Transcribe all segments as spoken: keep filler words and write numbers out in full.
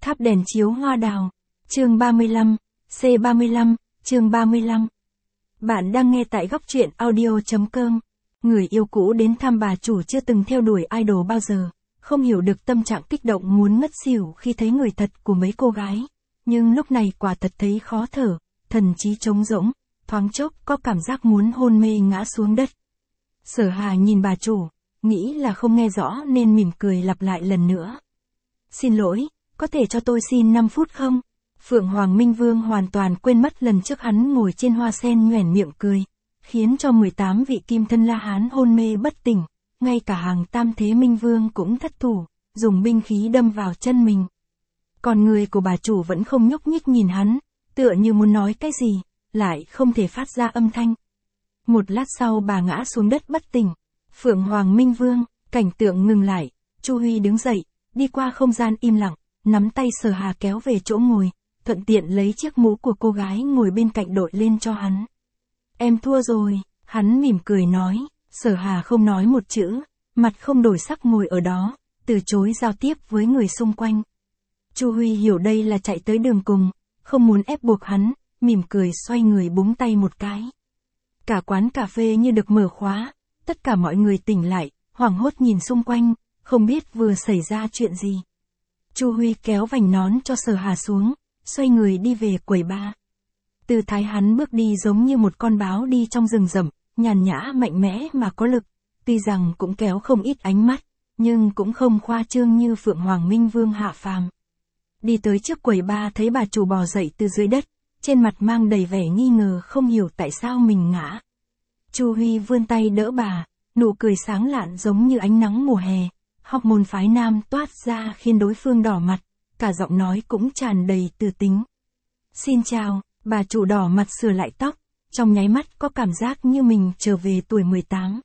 Tháp đèn chiếu hoa đào. Chương ba mươi lăm, C ba mươi lăm, chương ba mươi lăm. Bạn đang nghe tại góc truyện audio chấm com. Người yêu cũ đến thăm bà chủ chưa từng theo đuổi idol bao giờ, không hiểu được tâm trạng kích động muốn ngất xỉu khi thấy người thật của mấy cô gái. Nhưng lúc này quả thật thấy khó thở, thần trí trống rỗng, thoáng chốc có cảm giác muốn hôn mê ngã xuống đất. Sở Hà nhìn bà chủ, nghĩ là không nghe rõ nên mỉm cười lặp lại lần nữa. Xin lỗi, có thể cho tôi xin năm phút không? Phượng Hoàng Minh Vương hoàn toàn quên mất lần trước hắn ngồi trên hoa sen nhoẻn miệng cười, khiến cho mười tám vị kim thân La Hán hôn mê bất tỉnh, ngay cả hàng tam thế Minh Vương cũng thất thủ, dùng binh khí đâm vào chân mình. Còn người của bà chủ vẫn không nhúc nhích nhìn hắn, tựa như muốn nói cái gì, lại không thể phát ra âm thanh. Một lát sau bà ngã xuống đất bất tỉnh. Phượng Hoàng Minh Vương, cảnh tượng ngừng lại, Chu Huy đứng dậy, đi qua không gian im lặng, nắm tay Sở Hà kéo về chỗ ngồi, thuận tiện lấy chiếc mũ của cô gái ngồi bên cạnh đội lên cho hắn. Em thua rồi, hắn mỉm cười nói. Sở Hà không nói một chữ, mặt không đổi sắc ngồi ở đó, từ chối giao tiếp với người xung quanh. Chu Huy hiểu đây là chạy tới đường cùng, không muốn ép buộc hắn, mỉm cười xoay người búng tay một cái. Cả quán cà phê như được mở khóa, tất cả mọi người tỉnh lại, hoảng hốt nhìn xung quanh, không biết vừa xảy ra chuyện gì. Chu Huy kéo vành nón cho Sở Hà xuống, xoay người đi về quầy bar. Tư thái hắn bước đi giống như một con báo đi trong rừng rậm, nhàn nhã mạnh mẽ mà có lực, tuy rằng cũng kéo không ít ánh mắt, nhưng cũng không khoa trương như Phượng Hoàng Minh Vương hạ phàm. Đi tới trước quầy bar thấy bà chủ bò dậy từ dưới đất, trên mặt mang đầy vẻ nghi ngờ không hiểu tại sao mình ngã. Chu Huy vươn tay đỡ bà, nụ cười sáng lạn giống như ánh nắng mùa hè, học môn phái nam toát ra khiến đối phương đỏ mặt, cả giọng nói cũng tràn đầy từ tính. Xin chào, bà chủ đỏ mặt sửa lại tóc, trong nháy mắt có cảm giác như mình trở về tuổi mười tám.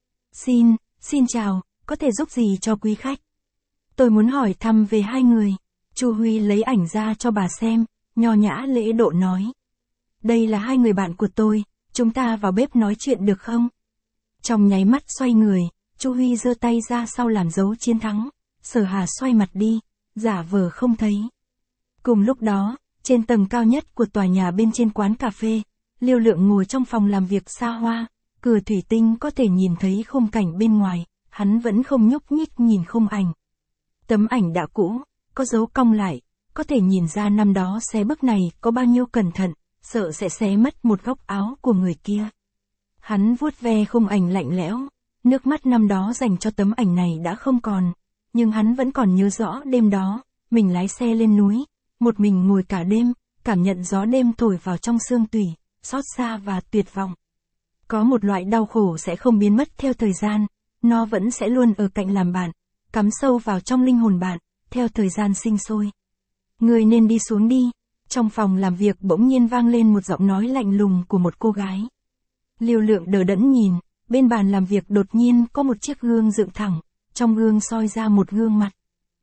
Xin, xin chào, có thể giúp gì cho quý khách? Tôi muốn hỏi thăm về hai người. Chu Huy lấy ảnh ra cho bà xem, nho nhã lễ độ nói. Đây là hai người bạn của tôi, chúng ta vào bếp nói chuyện được không? Trong nháy mắt xoay người, Chu Huy giơ tay ra sau làm dấu chiến thắng, Sở Hà xoay mặt đi, giả vờ không thấy. Cùng lúc đó, trên tầng cao nhất của tòa nhà bên trên quán cà phê, Liêu Lượng ngồi trong phòng làm việc xa hoa, cửa thủy tinh có thể nhìn thấy khung cảnh bên ngoài, hắn vẫn không nhúc nhích nhìn khung ảnh. Tấm ảnh đã cũ, có dấu cong lại, có thể nhìn ra năm đó xé bức này có bao nhiêu cẩn thận, sợ sẽ xé mất một góc áo của người kia. Hắn vuốt ve khung ảnh lạnh lẽo, nước mắt năm đó dành cho tấm ảnh này đã không còn, nhưng hắn vẫn còn nhớ rõ đêm đó, mình lái xe lên núi, một mình ngồi cả đêm, cảm nhận gió đêm thổi vào trong xương tủy, xót xa và tuyệt vọng. Có một loại đau khổ sẽ không biến mất theo thời gian, nó vẫn sẽ luôn ở cạnh làm bạn, cắm sâu vào trong linh hồn bạn, theo thời gian sinh sôi. Người nên đi xuống đi. Trong phòng làm việc bỗng nhiên vang lên một giọng nói lạnh lùng của một cô gái. Liêu Lượng đờ đẫn nhìn, bên bàn làm việc đột nhiên có một chiếc gương dựng thẳng, trong gương soi ra một gương mặt.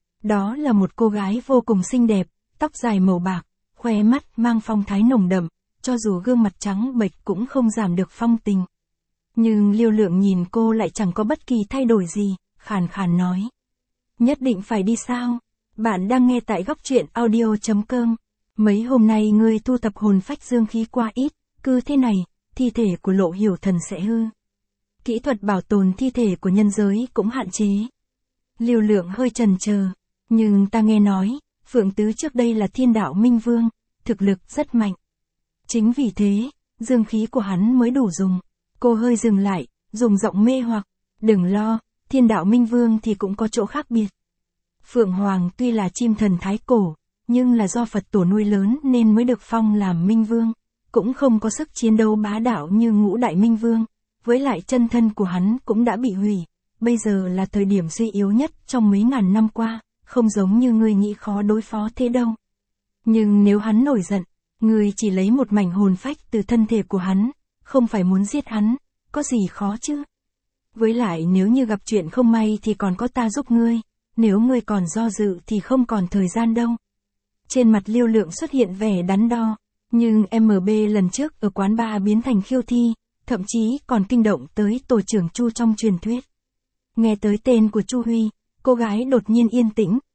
Đó là một cô gái vô cùng xinh đẹp, tóc dài màu bạc, khóe mắt mang phong thái nồng đậm, cho dù gương mặt trắng bệch cũng không giảm được phong tình. Nhưng Liêu Lượng nhìn cô lại chẳng có bất kỳ thay đổi gì, khàn khàn nói. Nhất định phải đi sao? Bạn đang nghe tại góc truyện audio chấm com. Mấy hôm nay ngươi thu thập hồn phách dương khí qua ít, cứ thế này, thi thể của Lộ Hiểu Thần sẽ hư. Kỹ thuật bảo tồn thi thể của nhân giới cũng hạn chế. Liêu Lượng hơi chần chờ, nhưng ta nghe nói, Phượng Tứ trước đây là thiên đạo Minh Vương, thực lực rất mạnh. Chính vì thế, dương khí của hắn mới đủ dùng. Cô hơi dừng lại, dùng giọng mê hoặc, đừng lo, thiên đạo Minh Vương thì cũng có chỗ khác biệt. Phượng Hoàng tuy là chim thần thái cổ, nhưng là do Phật tổ nuôi lớn nên mới được phong làm Minh Vương, cũng không có sức chiến đấu bá đạo như Ngũ Đại Minh Vương, với lại chân thân của hắn cũng đã bị hủy, bây giờ là thời điểm suy yếu nhất trong mấy ngàn năm qua, không giống như ngươi nghĩ khó đối phó thế đâu. Nhưng nếu hắn nổi giận, ngươi chỉ lấy một mảnh hồn phách từ thân thể của hắn, không phải muốn giết hắn, có gì khó chứ? Với lại nếu như gặp chuyện không may thì còn có ta giúp ngươi, nếu ngươi còn do dự thì không còn thời gian đâu. Trên mặt Liêu Lượng xuất hiện vẻ đắn đo, nhưng em bê lần trước ở quán bar biến thành khiêu thi, thậm chí còn kinh động tới tổ trưởng Chu trong truyền thuyết. Nghe tới tên của Chu Huy, cô gái đột nhiên yên tĩnh,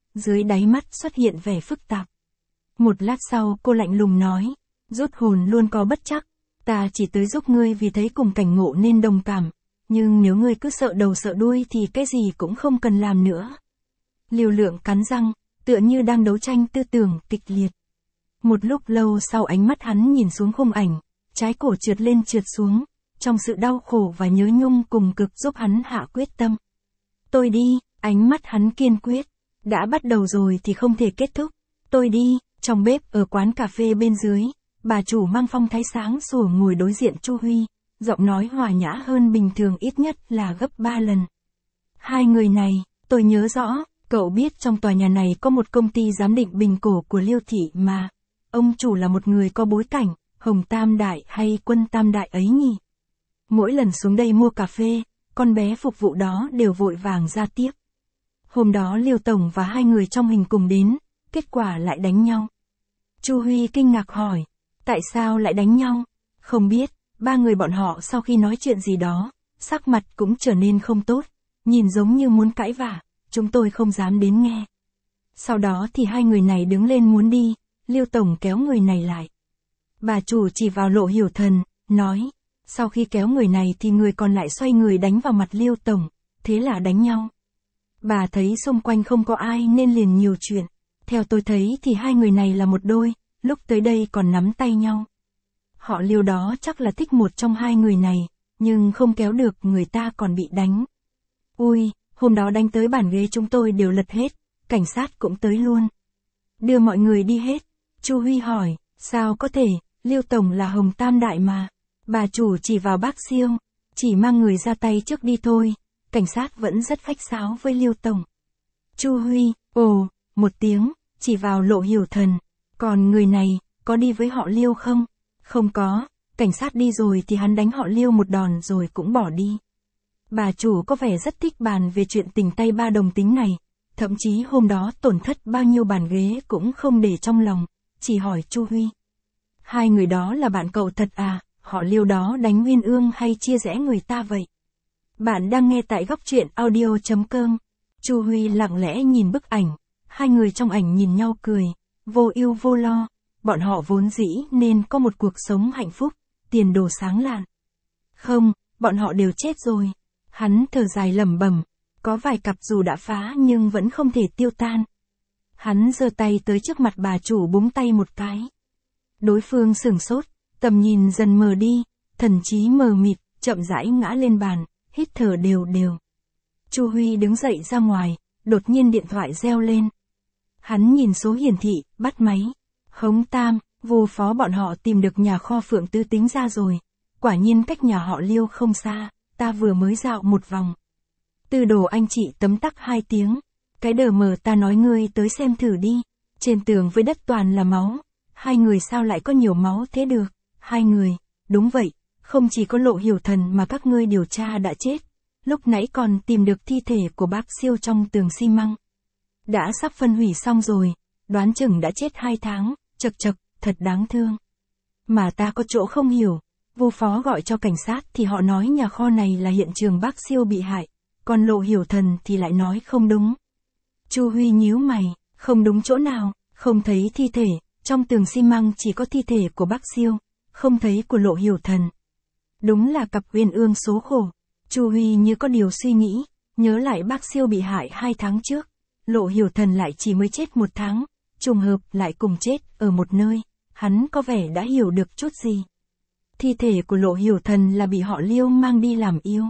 dưới đáy mắt xuất hiện vẻ phức tạp. Một lát sau cô lạnh lùng nói, rút hồn luôn có bất trắc, ta chỉ tới giúp ngươi vì thấy cùng cảnh ngộ nên đồng cảm, nhưng nếu ngươi cứ sợ đầu sợ đuôi thì cái gì cũng không cần làm nữa. Lưu Lượng cắn răng, tựa như đang đấu tranh tư tưởng kịch liệt. Một lúc lâu sau ánh mắt hắn nhìn xuống khung ảnh, trái cổ trượt lên trượt xuống, trong sự đau khổ và nhớ nhung cùng cực giúp hắn hạ quyết tâm. Tôi đi, ánh mắt hắn kiên quyết, đã bắt đầu rồi thì không thể kết thúc. Tôi đi, trong bếp ở quán cà phê bên dưới, bà chủ mang phong thái sáng sủa ngồi đối diện Chu Huy, giọng nói hòa nhã hơn bình thường ít nhất là gấp ba lần. Hai người này, tôi nhớ rõ, cậu biết trong tòa nhà này có một công ty giám định bình cổ của Liêu thị mà. Ông chủ là một người có bối cảnh, Hồng Tam Đại hay Quân Tam Đại ấy nhỉ? Mỗi lần xuống đây mua cà phê, con bé phục vụ đó đều vội vàng ra tiếp. Hôm đó Liêu Tổng và hai người trong hình cùng đến, kết quả lại đánh nhau. Chu Huy kinh ngạc hỏi, tại sao lại đánh nhau? Không biết, ba người bọn họ sau khi nói chuyện gì đó, sắc mặt cũng trở nên không tốt, nhìn giống như muốn cãi vã, chúng tôi không dám đến nghe. Sau đó thì hai người này đứng lên muốn đi, Liêu Tổng kéo người này lại. Bà chủ chỉ vào Lộ Hiểu Thần, nói, sau khi kéo người này thì người còn lại xoay người đánh vào mặt Liêu Tổng, thế là đánh nhau. Bà thấy xung quanh không có ai nên liền nhiều chuyện, theo tôi thấy thì hai người này là một đôi, lúc tới đây còn nắm tay nhau. Họ Liêu đó chắc là thích một trong hai người này, nhưng không kéo được người ta còn bị đánh. Ui, hôm đó đánh tới bàn ghế chúng tôi đều lật hết, cảnh sát cũng tới luôn. Đưa mọi người đi hết. Chu Huy hỏi, sao có thể, Liêu Tổng là Hồng Tam Đại mà. Bà chủ chỉ vào bác Siêu, chỉ mang người ra tay trước đi thôi, cảnh sát vẫn rất khách sáo với Liêu Tổng. Chu Huy, ồ, một tiếng, chỉ vào Lộ Hiểu Thần, còn người này, có đi với họ Liêu không? Không có, cảnh sát đi rồi thì hắn đánh họ Liêu một đòn rồi cũng bỏ đi. Bà chủ có vẻ rất thích bàn về chuyện tình tay ba đồng tính này, thậm chí hôm đó tổn thất bao nhiêu bàn ghế cũng không để trong lòng, chỉ hỏi Chu Huy. Hai người đó là bạn cậu thật à, họ Liêu đó đánh Uyên Ương hay chia rẽ người ta vậy? Bạn đang nghe tại góc truyện audio chấm com. Chu Huy lặng lẽ nhìn bức ảnh, hai người trong ảnh nhìn nhau cười, vô ưu vô lo, bọn họ vốn dĩ nên có một cuộc sống hạnh phúc, tiền đồ sáng lạn. Không, bọn họ đều chết rồi. Hắn thở dài lẩm bẩm, có vài cặp dù đã phá nhưng vẫn không thể tiêu tan. Hắn giơ tay tới trước mặt bà chủ búng tay một cái. Đối phương sửng sốt, tầm nhìn dần mờ đi, thần trí mờ mịt, chậm rãi ngã lên bàn, hít thở đều đều. Chu Huy đứng dậy ra ngoài, đột nhiên điện thoại reo lên. Hắn nhìn số hiển thị, bắt máy. Hống Tam, vô phó bọn họ tìm được nhà kho Phượng Tứ Tính ra rồi. Quả nhiên cách nhà họ Liêu không xa, ta vừa mới dạo một vòng. Tư Đồ anh chị tấm tắc hai tiếng. Cái đờ mờ ta nói ngươi tới xem thử đi. Trên tường với đất toàn là máu. Hai người sao lại có nhiều máu thế được? Hai người, đúng vậy, không chỉ có Lộ Hiểu Thần mà các ngươi điều tra đã chết. Lúc nãy còn tìm được thi thể của bác Siêu trong tường xi măng. Đã sắp phân hủy xong rồi, đoán chừng đã chết hai tháng, chật chật, thật đáng thương. Mà ta có chỗ không hiểu, vô phó gọi cho cảnh sát thì họ nói nhà kho này là hiện trường bác Siêu bị hại, còn Lộ Hiểu Thần thì lại nói không đúng. Chu Huy nhíu mày, không đúng chỗ nào, không thấy thi thể, trong tường xi măng chỉ có thi thể của bác Siêu, không thấy của Lộ Hiểu Thần. Đúng là cặp Uyên Ương số khổ. Chu Huy như có điều suy nghĩ, nhớ lại bác Siêu bị hại hai tháng trước, Lộ Hiểu Thần lại chỉ mới chết một tháng, trùng hợp lại cùng chết ở một nơi, hắn có vẻ đã hiểu được chút gì. Thi thể của Lộ Hiểu Thần là bị họ Liêu mang đi làm yêu.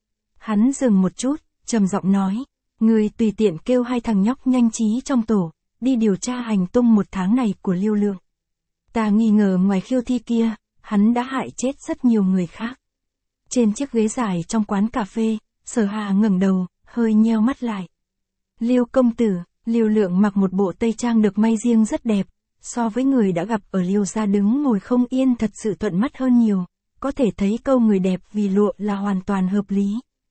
Hắn dừng một chút, trầm giọng nói, người tùy tiện kêu hai thằng nhóc nhanh trí trong tổ, đi điều tra hành tung một tháng này của Liêu Lượng. Ta nghi ngờ ngoài khiêu thi kia, hắn đã hại chết rất nhiều người khác. Trên chiếc ghế dài trong quán cà phê, Sở Hà ngẩng đầu, hơi nheo mắt lại. Liêu công tử, Liêu Lượng mặc một bộ tây trang được may riêng rất đẹp, so với người đã gặp ở Liêu gia đứng ngồi không yên thật sự thuận mắt hơn nhiều, có thể thấy câu người đẹp vì lụa là hoàn toàn hợp lý.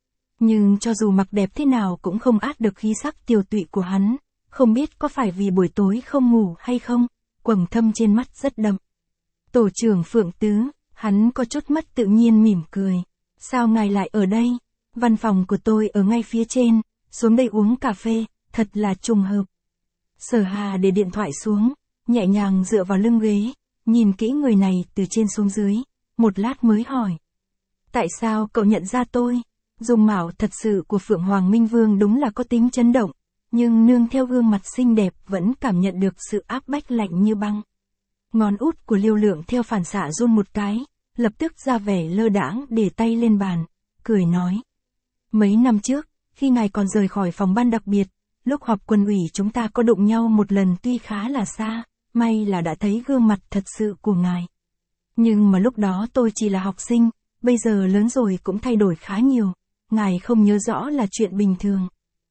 Nhưng cho dù mặc đẹp thế nào cũng không át được khí sắc tiều tụy của hắn, không biết có phải vì buổi tối không ngủ hay không, quầng thâm trên mắt rất đậm. Tổ trưởng Phượng Tứ, hắn có chút mất tự nhiên mỉm cười. Sao ngài lại ở đây? Văn phòng của tôi ở ngay phía trên, xuống đây uống cà phê, thật là trùng hợp. Sở Hà để điện thoại xuống, nhẹ nhàng dựa vào lưng ghế, nhìn kỹ người này từ trên xuống dưới, một lát mới hỏi. Tại sao cậu nhận ra tôi? Dung mạo thật sự của Phượng Hoàng Minh Vương đúng là có tính chấn động, nhưng nương theo gương mặt xinh đẹp vẫn cảm nhận được sự áp bách lạnh như băng. Ngón út của Lưu Lượng theo phản xạ run một cái, lập tức ra vẻ lơ đãng để tay lên bàn, cười nói. Mấy năm trước, khi ngài còn rời khỏi phòng ban đặc biệt, lúc họp quân ủy chúng ta có đụng nhau một lần tuy khá là xa, may là đã thấy gương mặt thật sự của ngài. Nhưng mà lúc đó tôi chỉ là học sinh, bây giờ lớn rồi cũng thay đổi khá nhiều, ngài không nhớ rõ là chuyện bình thường.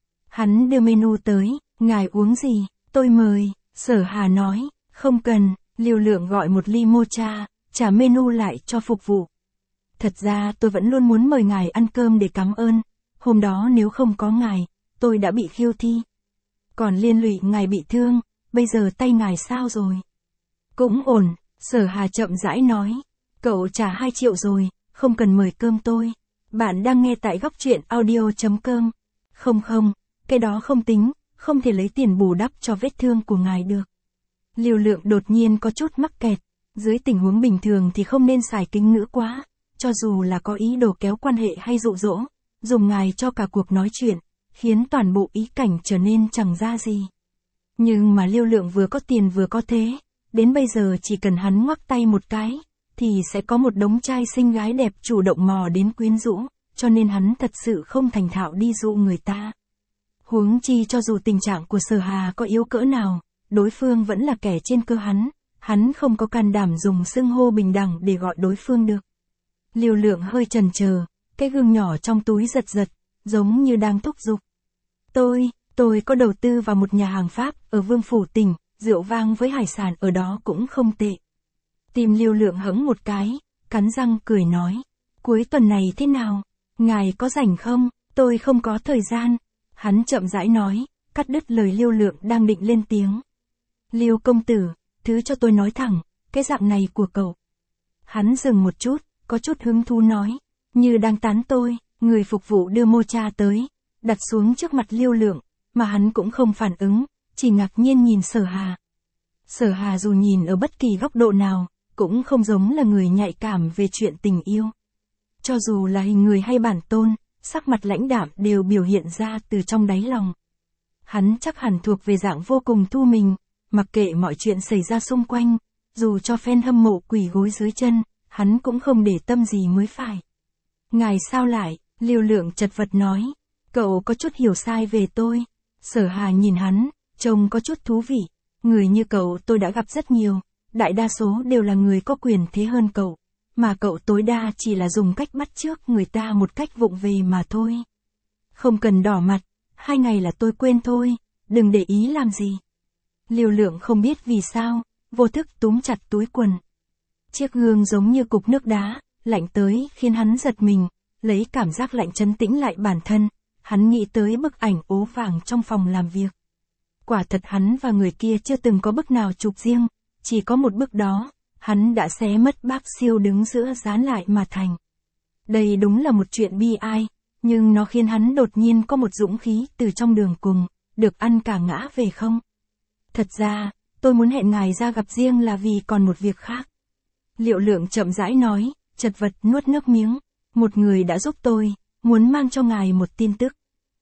Hắn đưa menu tới, ngài uống gì, tôi mời, Sở Hà nói, không cần, Lưu Lượng gọi một ly mocha, trả menu lại cho phục vụ. Thật ra tôi vẫn luôn muốn mời ngài ăn cơm để cảm ơn, hôm đó nếu không có ngài, tôi đã bị khiêu thi. Còn liên lụy ngài bị thương, bây giờ tay ngài sao rồi? Cũng ổn, Sở Hà chậm rãi nói, cậu trả hai triệu rồi, không cần mời cơm tôi. Bạn đang nghe tại góc truyện audio chấm com. Không không, cái đó không tính, không thể lấy tiền bù đắp cho vết thương của ngài được. Lưu Lượng đột nhiên có chút mắc kẹt, dưới tình huống bình thường thì không nên xài kính ngữ quá, cho dù là có ý đồ kéo quan hệ hay dụ dỗ, dùng ngài cho cả cuộc nói chuyện, khiến toàn bộ ý cảnh trở nên chẳng ra gì. Nhưng mà Lưu Lượng vừa có tiền vừa có thế, đến bây giờ chỉ cần hắn ngoắc tay một cái, thì sẽ có một đống trai xinh gái đẹp chủ động mò đến quyến rũ, cho nên hắn thật sự không thành thạo đi dụ người ta. Huống chi cho dù tình trạng của Sở Hà có yếu cỡ nào, đối phương vẫn là kẻ trên cơ hắn, hắn không có can đảm dùng xưng hô bình đẳng để gọi đối phương được. Lưu Lượng hơi chần chờ, cái gương nhỏ trong túi giật giật, giống như đang thúc giục. Tôi, tôi có đầu tư vào một nhà hàng Pháp ở Vương Phủ tỉnh, rượu vang với hải sản ở đó cũng không tệ. Tim Lưu Lượng hững một cái, cắn răng cười nói. Cuối tuần này thế nào? Ngài có rảnh không? Tôi không có thời gian. Hắn chậm rãi nói, cắt đứt lời Lưu Lượng đang định lên tiếng. Lưu công tử, thứ cho tôi nói thẳng, cái dạng này của cậu. Hắn dừng một chút, có chút hứng thú nói, như đang tán tôi, người phục vụ đưa mocha tới, đặt xuống trước mặt Lưu Lượng, mà hắn cũng không phản ứng, chỉ ngạc nhiên nhìn Sở Hà. Sở Hà dù nhìn ở bất kỳ góc độ nào, cũng không giống là người nhạy cảm về chuyện tình yêu. Cho dù là hình người hay bản tôn, sắc mặt lãnh đạm đều biểu hiện ra từ trong đáy lòng. Hắn chắc hẳn thuộc về dạng vô cùng thu mình, mặc kệ mọi chuyện xảy ra xung quanh, dù cho fan hâm mộ quỳ gối dưới chân, hắn cũng không để tâm gì mới phải. Ngài sao lại, Lưu Lượng chật vật nói, cậu có chút hiểu sai về tôi. Sở Hà nhìn hắn, trông có chút thú vị, người như cậu tôi đã gặp rất nhiều, đại đa số đều là người có quyền thế hơn cậu, mà cậu tối đa chỉ là dùng cách bắt chước người ta một cách vụng về mà thôi. Không cần đỏ mặt, hai ngày là tôi quên thôi, đừng để ý làm gì. Lưu Lượng không biết vì sao, vô thức túm chặt túi quần. Chiếc gương giống như cục nước đá, lạnh tới khiến hắn giật mình, lấy cảm giác lạnh trấn tĩnh lại bản thân, hắn nghĩ tới bức ảnh ố vàng trong phòng làm việc. Quả thật hắn và người kia chưa từng có bức nào chụp riêng, chỉ có một bức đó, hắn đã xé mất bác siêu đứng giữa dán lại mà thành. Đây đúng là một chuyện bi ai, nhưng nó khiến hắn đột nhiên có một dũng khí từ trong đường cùng, được ăn cả ngã về không. Thật ra, tôi muốn hẹn ngài ra gặp riêng là vì còn một việc khác. Lưu Lượng chậm rãi nói, chật vật nuốt nước miếng, một người đã giúp tôi, muốn mang cho ngài một tin tức.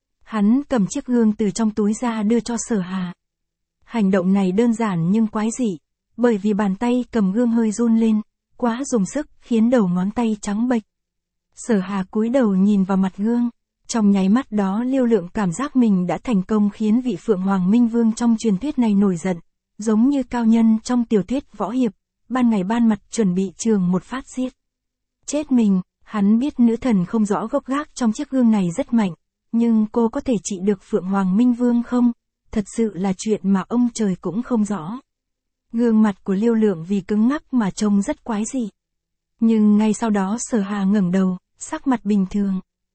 Hắn cầm chiếc gương từ trong túi ra đưa cho Sở Hà. Hành động này đơn giản nhưng quái dị, bởi vì bàn tay cầm gương hơi run lên, quá dùng sức khiến đầu ngón tay trắng bệch. Sở Hà cúi đầu nhìn vào mặt gương, trong nháy mắt đó Lưu Lượng cảm giác mình đã thành công khiến vị Phượng Hoàng Minh Vương trong truyền thuyết này nổi giận, giống như cao nhân trong tiểu thuyết võ hiệp, ban ngày ban mặt chuẩn bị trường một phát giết. Chết mình, hắn biết nữ thần không rõ gốc gác trong chiếc gương này rất mạnh, nhưng cô có thể trị được Phượng Hoàng Minh Vương không? Thật sự là chuyện mà ông trời cũng không rõ. Gương mặt của Lưu Lượng vì cứng ngắc mà trông rất quái dị. Nhưng ngay sau đó Sở Hà ngẩng đầu, sắc mặt bình thường.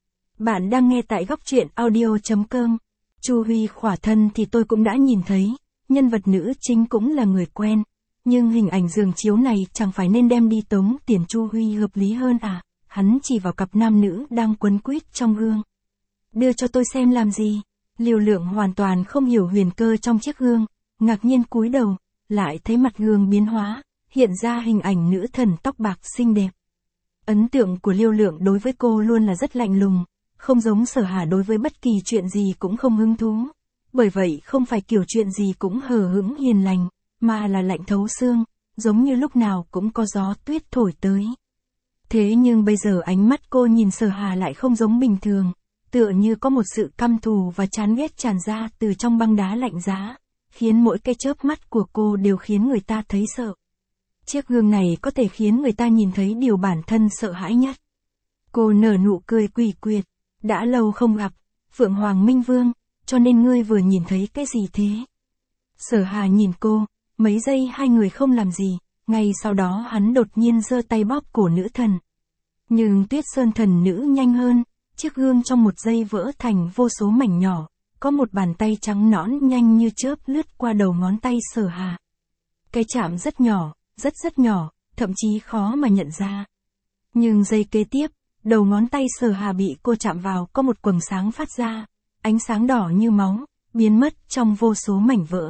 Bạn đang nghe tại góc truyện audio chấm com. Chu Huy khỏa thân thì tôi cũng đã nhìn thấy, nhân vật nữ chính cũng là người quen. Nhưng hình ảnh giường chiếu này chẳng phải nên đem đi tống tiền Chu Huy hợp lý hơn à? Hắn chỉ vào cặp nam nữ đang quấn quýt trong gương. Đưa cho tôi xem làm gì? Lưu Lượng hoàn toàn không hiểu huyền cơ trong chiếc gương, ngạc nhiên cúi đầu, lại thấy mặt gương biến hóa, hiện ra hình ảnh nữ thần tóc bạc xinh đẹp. Ấn tượng của Liêu Lượng đối với cô luôn là rất lạnh lùng, không giống Sở Hà đối với bất kỳ chuyện gì cũng không hứng thú. Bởi vậy không phải kiểu chuyện gì cũng hờ hững hiền lành, mà là lạnh thấu xương, giống như lúc nào cũng có gió tuyết thổi tới. Thế nhưng bây giờ ánh mắt cô nhìn Sở Hà lại không giống bình thường, tựa như có một sự căm thù và chán ghét tràn ra từ trong băng đá lạnh giá, khiến mỗi cái chớp mắt của cô đều khiến người ta thấy sợ. Chiếc gương này có thể khiến người ta nhìn thấy điều bản thân sợ hãi nhất. Cô nở nụ cười quỷ quyệt, đã lâu không gặp, Phượng Hoàng Minh Vương, cho nên ngươi vừa nhìn thấy cái gì thế? Sở Hà nhìn cô, mấy giây hai người không làm gì, ngay sau đó hắn đột nhiên giơ tay bóp cổ nữ thần. Nhưng Tuyết Sơn thần nữ nhanh hơn, chiếc gương trong một giây vỡ thành vô số mảnh nhỏ, có một bàn tay trắng nõn nhanh như chớp lướt qua đầu ngón tay Sở Hà. Cái chạm rất nhỏ, rất rất nhỏ, thậm chí khó mà nhận ra. Nhưng giây kế tiếp, đầu ngón tay Sở Hà bị cô chạm vào có một quầng sáng phát ra, ánh sáng đỏ như máu, biến mất trong vô số mảnh vỡ.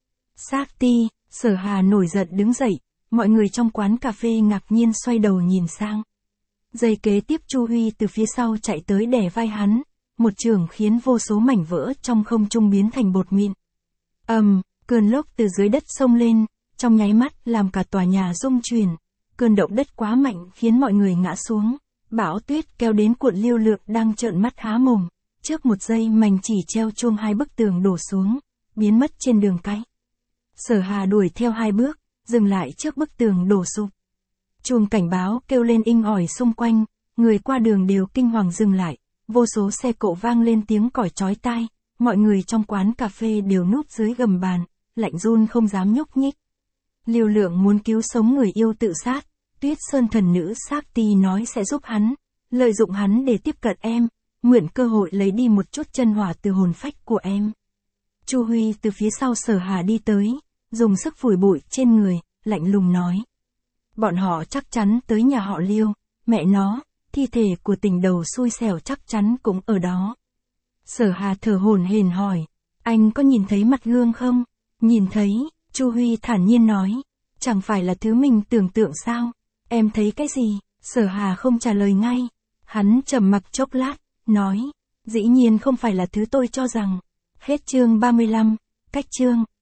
Sakti, Sở Hà nổi giận đứng dậy, mọi người trong quán cà phê ngạc nhiên xoay đầu nhìn sang. Giây kế tiếp Chu Huy từ phía sau chạy tới đè vai hắn, một chưởng khiến vô số mảnh vỡ trong không trung biến thành bột mịn. Ầm, um, cơn lốc từ dưới đất xông lên, trong nháy mắt làm cả tòa nhà rung chuyển. Cơn động đất quá mạnh khiến mọi người ngã xuống, bão tuyết kéo đến cuộn Liêu Lượng đang trợn mắt há mồm. Trước một giây mảnh chỉ treo chuông hai bức tường đổ xuống, biến mất trên đường cái. Sở Hà đuổi theo hai bước, dừng lại trước bức tường đổ sụp. Chuông cảnh báo kêu lên inh ỏi xung quanh, người qua đường đều kinh hoàng dừng lại, vô số xe cộ vang lên tiếng còi chói tai, mọi người trong quán cà phê đều núp dưới gầm bàn, lạnh run không dám nhúc nhích. Liêu Lượng muốn cứu sống người yêu tự sát, Tuyết Sơn thần nữ Sakti nói sẽ giúp hắn, lợi dụng hắn để tiếp cận em, mượn cơ hội lấy đi một chút chân hỏa từ hồn phách của em. Chu Huy từ phía sau Sở Hà đi tới, dùng sức phủi bụi trên người, lạnh lùng nói. Bọn họ chắc chắn tới nhà họ Liêu, mẹ nó, thi thể của tình đầu xui xẻo chắc chắn cũng ở đó. Sở Hà thở hổn hển hỏi, anh có nhìn thấy mặt gương không? Nhìn thấy, Chu Huy thản nhiên nói, chẳng phải là thứ mình tưởng tượng sao? Em thấy cái gì? Sở Hà không trả lời ngay, hắn trầm mặc chốc lát, nói, dĩ nhiên không phải là thứ tôi cho rằng. Hết chương ba mươi lăm, cách chương.